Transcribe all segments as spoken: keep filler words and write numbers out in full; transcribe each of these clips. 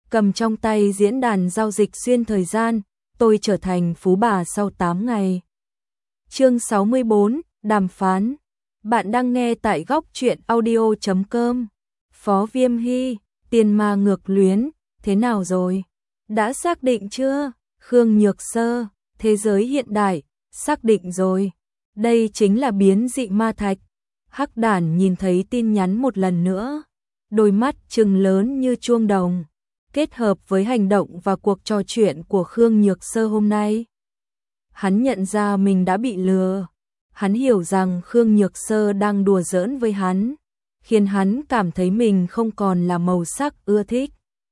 cầm trong tay diễn đàn giao dịch xuyên thời gian, tôi trở thành phú bà sau tám ngày. Chương sáu mươi bốn, đàm phán. Bạn đang nghe tại góc truyện audio chấm com. Phó Viêm Hy, tiền ma ngược luyến, thế nào rồi? Đã xác định chưa? Khương Nhược Sơ, thế giới hiện đại, xác định rồi. Đây chính là biến dị ma thạch. Hắc Đản nhìn thấy tin nhắn một lần nữa, đôi mắt trừng lớn như chuông đồng. Kết hợp với hành động và cuộc trò chuyện của Khương Nhược Sơ hôm nay, hắn nhận ra mình đã bị lừa. Hắn hiểu rằng Khương Nhược Sơ đang đùa giỡn với hắn, khiến hắn cảm thấy mình không còn là màu sắc ưa thích.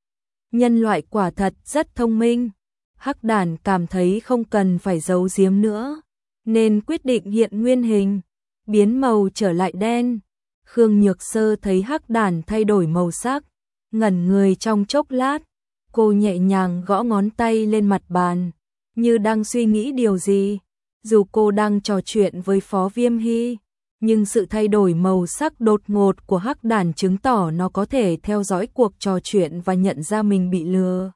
Nhân loại quả thật rất thông minh. Hắc Đản cảm thấy không cần phải giấu giếm nữa, nên quyết định hiện nguyên hình, biến màu trở lại đen. Khương Nhược Sơ thấy Hắc Đản thay đổi màu sắc, ngẩn người trong chốc lát, cô nhẹ nhàng gõ ngón tay lên mặt bàn, như đang suy nghĩ điều gì. Dù cô đang trò chuyện với Phó Viêm Hy, nhưng sự thay đổi màu sắc đột ngột của Hắc Đản chứng tỏ nó có thể theo dõi cuộc trò chuyện và nhận ra mình bị lừa.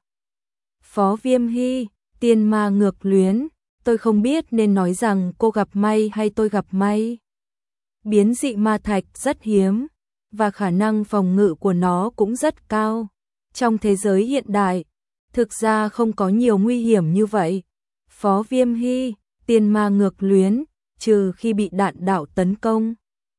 Phó Viêm Hy, tiền ma ngược luyến, tôi không biết nên nói rằng cô gặp may hay tôi gặp may. Biến dị ma thạch rất hiếm, và khả năng phòng ngự của nó cũng rất cao. Trong thế giới hiện đại, thực ra không có nhiều nguy hiểm như vậy. Phó Viêm Hy, tiền ma ngược luyến, trừ khi bị đạn đạo tấn công.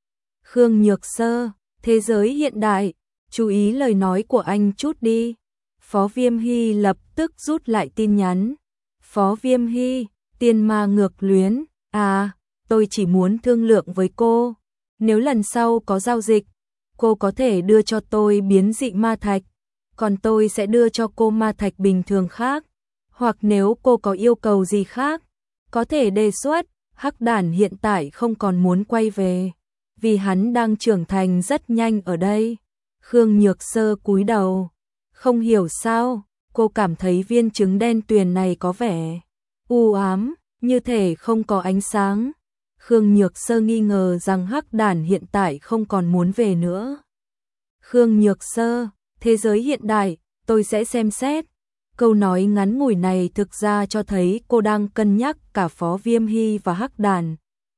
Khương Nhược Sơ, thế giới hiện đại, chú ý lời nói của anh chút đi. Phó Viêm Hy lập tức rút lại tin nhắn. Phó Viêm Hy, tiền ma ngược luyến, à, tôi chỉ muốn thương lượng với cô. Nếu lần sau có giao dịch, cô có thể đưa cho tôi biến dị ma thạch, còn tôi sẽ đưa cho cô ma thạch bình thường khác. Hoặc nếu cô có yêu cầu gì khác, có thể đề xuất. Hắc Đản hiện tại không còn muốn quay về, vì hắn đang trưởng thành rất nhanh ở đây. Khương Nhược Sơ cúi đầu, không hiểu sao, cô cảm thấy viên trứng đen tuyền này có vẻ u ám, như thể không có ánh sáng. Khương Nhược Sơ nghi ngờ rằng Hắc Đản hiện tại không còn muốn về nữa. Khương Nhược Sơ, thế giới hiện đại, tôi sẽ xem xét. Câu nói ngắn ngủi này thực ra cho thấy cô đang cân nhắc cả Phó Viêm Hy và Hắc Đản.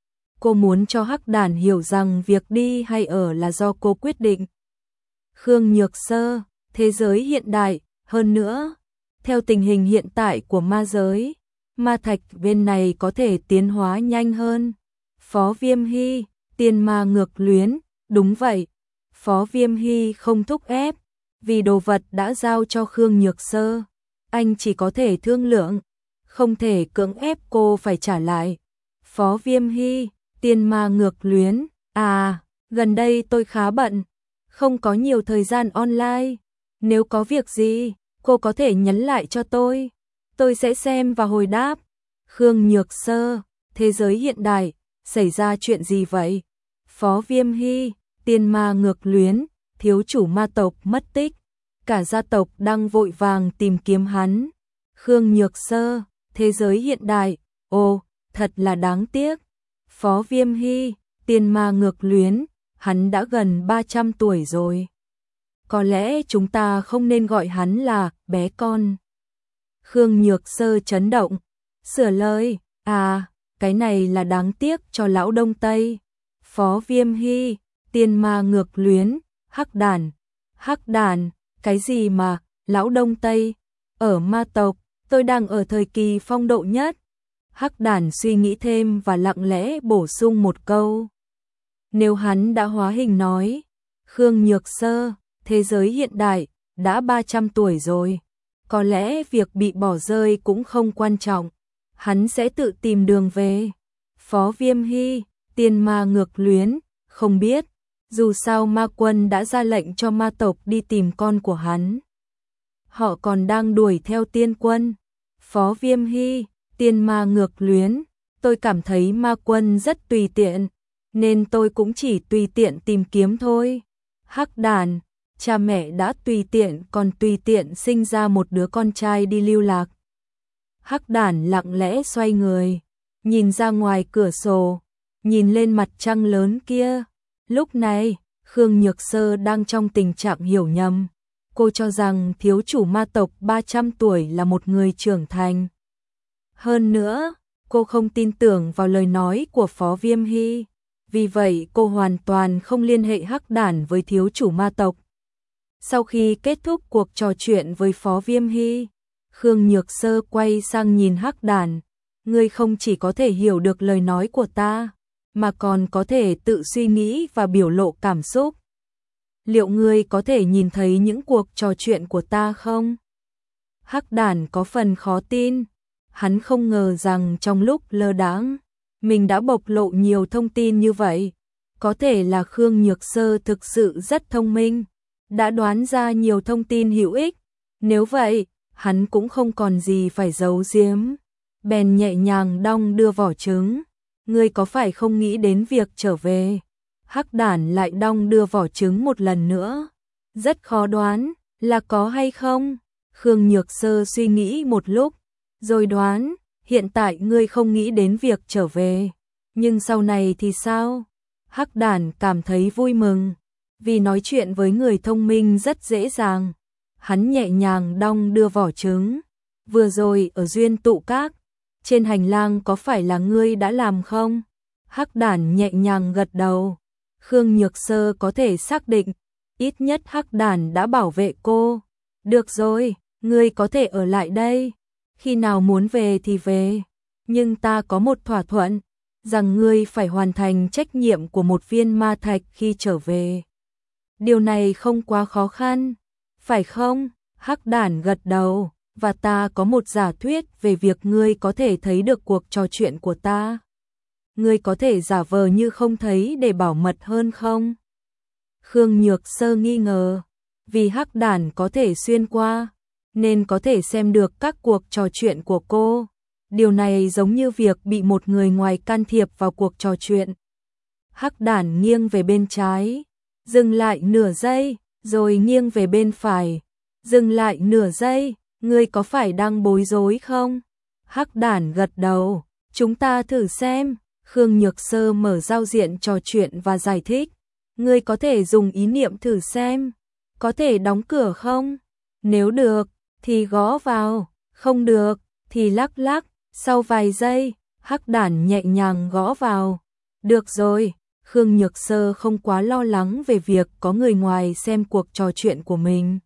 Cô muốn cho Hắc Đản hiểu rằng việc đi hay ở là do cô quyết định. Khương Nhược Sơ, thế giới hiện đại, hơn nữa, theo tình hình hiện tại của ma giới, ma thạch bên này có thể tiến hóa nhanh hơn. Phó Viêm Hy, tiền ma ngược luyến, đúng vậy. Phó Viêm Hy không thúc ép, vì đồ vật đã giao cho Khương Nhược Sơ. Anh chỉ có thể thương lượng, không thể cưỡng ép cô phải trả lại. Phó Viêm Hy, tiền ma ngược luyến, à, gần đây tôi khá bận, không có nhiều thời gian online. Nếu có việc gì, cô có thể nhắn lại cho tôi, tôi sẽ xem và hồi đáp. Khương Nhược Sơ, thế giới hiện đại, xảy ra chuyện gì vậy? Phó Viêm Hy, tiền ma ngược luyến, thiếu chủ ma tộc mất tích, cả gia tộc đang vội vàng tìm kiếm hắn. Khương Nhược Sơ, thế giới hiện đại, ồ, thật là đáng tiếc. Phó Viêm Hy, tiền ma ngược luyến, hắn đã gần ba trăm tuổi rồi. Có lẽ chúng ta không nên gọi hắn là bé con. Khương Nhược Sơ chấn động, sửa lời, à, cái này là đáng tiếc cho lão Đông Tây. Phó Viêm Hy, tiền ma ngược luyến, Hắc Đản, Hắc Đản, cái gì mà, lão Đông Tây, ở ma tộc, tôi đang ở thời kỳ phong độ nhất. Hắc Đản suy nghĩ thêm và lặng lẽ bổ sung một câu. Nếu hắn đã hóa hình nói, Khương Nhược Sơ, thế giới hiện đại, đã ba trăm tuổi rồi, có lẽ việc bị bỏ rơi cũng không quan trọng, hắn sẽ tự tìm đường về. Phó Viêm Hy, tiền ma ngược luyến, không biết, dù sao ma quân đã ra lệnh cho ma tộc đi tìm con của hắn. Họ còn đang đuổi theo tiên quân. Phó Viêm Hy, tiền ma ngược luyến, tôi cảm thấy ma quân rất tùy tiện, nên tôi cũng chỉ tùy tiện tìm kiếm thôi. Hắc Đản, cha mẹ đã tùy tiện còn tùy tiện sinh ra một đứa con trai đi lưu lạc. Hắc Đản lặng lẽ xoay người, nhìn ra ngoài cửa sổ, nhìn lên mặt trăng lớn kia. Lúc này, Khương Nhược Sơ đang trong tình trạng hiểu nhầm. cô cho rằng thiếu chủ ma tộc ba trăm tuổi là một người trưởng thành. Hơn nữa, cô không tin tưởng vào lời nói của Phó Viêm Hy, vì vậy cô hoàn toàn không liên hệ hắc đản với thiếu chủ ma tộc. Sau khi kết thúc cuộc trò chuyện với Phó Viêm Hy, Khương Nhược Sơ quay sang nhìn hắc đản, ngươi không chỉ có thể hiểu được lời nói của ta, mà còn có thể tự suy nghĩ và biểu lộ cảm xúc. Liệu ngươi có thể nhìn thấy những cuộc trò chuyện của ta không? Hắc đản có phần khó tin, hắn không ngờ rằng trong lúc lơ đãng, mình đã bộc lộ nhiều thông tin như vậy. Có thể là Khương Nhược Sơ thực sự rất thông minh, đã đoán ra nhiều thông tin hữu ích. Nếu vậy, hắn cũng không còn gì phải giấu giếm. Bèn nhẹ nhàng đong đưa vỏ trứng. Ngươi có phải không nghĩ đến việc trở về? Hắc đản lại đong đưa vỏ trứng một lần nữa. Rất khó đoán, là có hay không? Khương Nhược Sơ suy nghĩ một lúc, rồi đoán, hiện tại ngươi không nghĩ đến việc trở về. Nhưng sau này thì sao? Hắc đản cảm thấy vui mừng, vì nói chuyện với người thông minh rất dễ dàng. Hắn nhẹ nhàng đong đưa vỏ trứng. Vừa rồi ở Duyên Tụ Các, trên hành lang có phải là ngươi đã làm không? Hắc đản nhẹ nhàng gật đầu. Khương Nhược Sơ có thể xác định, ít nhất hắc đản đã bảo vệ cô. Được rồi, ngươi có thể ở lại đây. Khi nào muốn về thì về. Nhưng ta có một thỏa thuận, rằng ngươi phải hoàn thành trách nhiệm của một viên ma thạch khi trở về. Điều này không quá khó khăn, phải không? Hắc đản gật đầu, và ta có một giả thuyết về việc ngươi có thể thấy được cuộc trò chuyện của ta. Ngươi có thể giả vờ như không thấy để bảo mật hơn không? Khương Nhược Sơ nghi ngờ, vì hắc đản có thể xuyên qua, nên có thể xem được các cuộc trò chuyện của cô. Điều này giống như việc bị một người ngoài can thiệp vào cuộc trò chuyện. Hắc đản nghiêng về bên trái, dừng lại nửa giây, rồi nghiêng về bên phải, dừng lại nửa giây. Ngươi có phải đang bối rối không? Hắc đản gật đầu, chúng ta thử xem. Khương Nhược Sơ mở giao diện trò chuyện và giải thích. Ngươi có thể dùng ý niệm thử xem. Có thể đóng cửa không? Nếu được, thì gõ vào. Không được, thì lắc lắc. Sau vài giây, hắc đản nhẹ nhàng gõ vào. Được rồi, Khương Nhược Sơ không quá lo lắng về việc có người ngoài xem cuộc trò chuyện của mình.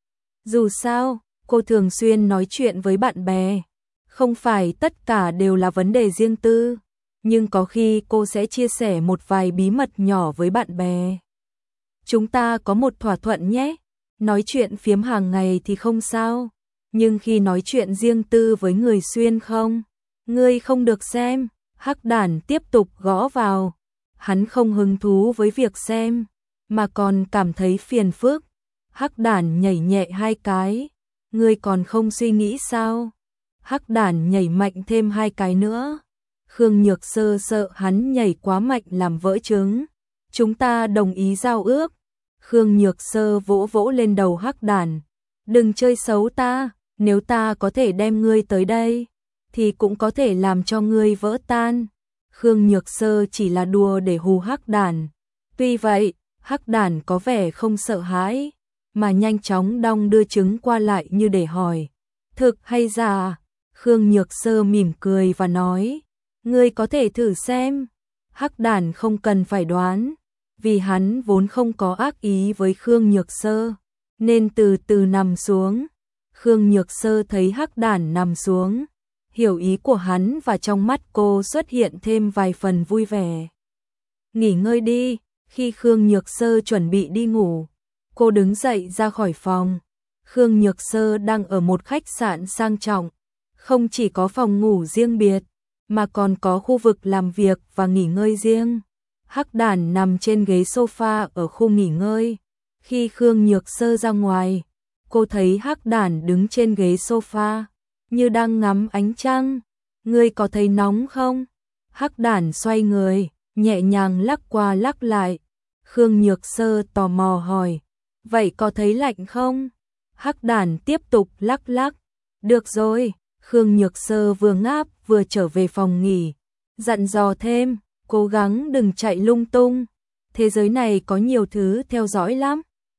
Dù sao, cô thường xuyên nói chuyện với bạn bè. Không phải tất cả đều là vấn đề riêng tư, nhưng có khi cô sẽ chia sẻ một vài bí mật nhỏ với bạn bè. Chúng ta có một thỏa thuận nhé. Nói chuyện phiếm hàng ngày thì không sao, nhưng khi nói chuyện riêng tư với người xuyên không, ngươi không được xem. Hắc đản tiếp tục gõ vào. Hắn không hứng thú với việc xem, mà còn cảm thấy phiền phức. Hắc đản nhảy nhẹ hai cái. Ngươi còn không suy nghĩ sao? Hắc đản nhảy mạnh thêm hai cái nữa. Khương Nhược Sơ sợ hắn nhảy quá mạnh làm vỡ trứng. Chúng ta đồng ý giao ước. Khương Nhược Sơ vỗ vỗ lên đầu hắc đản. Đừng chơi xấu ta, nếu ta có thể đem ngươi tới đây, thì cũng có thể làm cho ngươi vỡ tan. Khương Nhược Sơ chỉ là đùa để hù hắc đản. Tuy vậy, hắc đản có vẻ không sợ hãi, mà nhanh chóng đong đưa trứng qua lại như để hỏi. Thực hay giả? Khương Nhược Sơ mỉm cười và nói. Ngươi có thể thử xem. Hắc đản không cần phải đoán, vì hắn vốn không có ác ý với Khương Nhược Sơ, nên từ từ nằm xuống. Khương Nhược Sơ thấy hắc đản nằm xuống, hiểu ý của hắn và trong mắt cô xuất hiện thêm vài phần vui vẻ. Nghỉ ngơi đi. Khi Khương Nhược Sơ chuẩn bị đi ngủ, cô đứng dậy ra khỏi phòng. Khương Nhược Sơ đang ở một khách sạn sang trọng, không chỉ có phòng ngủ riêng biệt, mà còn có khu vực làm việc và nghỉ ngơi riêng. Hắc đản nằm trên ghế sofa ở khu nghỉ ngơi. Khi Khương Nhược Sơ ra ngoài, cô thấy hắc đản đứng trên ghế sofa, như đang ngắm ánh trăng. Ngươi có thấy nóng không? Hắc đản xoay người, nhẹ nhàng lắc qua lắc lại. Khương Nhược Sơ tò mò hỏi, vậy có thấy lạnh không? Hắc đản tiếp tục lắc lắc. Được rồi. Khương Nhược Sơ vừa ngáp vừa trở về phòng nghỉ, dặn dò thêm, cố gắng đừng chạy lung tung. Thế giới này có nhiều thứ theo dõi lắm.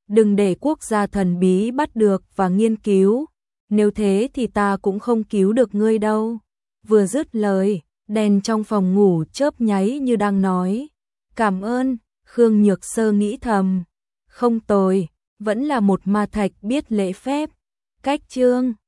đừng để quốc gia thần bí bắt được và nghiên cứu, nếu thế thì ta cũng không cứu được ngươi đâu. Vừa dứt lời, đèn trong phòng ngủ chớp nháy như đang nói, cảm ơn. Khương Nhược Sơ nghĩ thầm, không tồi, vẫn là một ma thạch biết lễ phép. Cách chương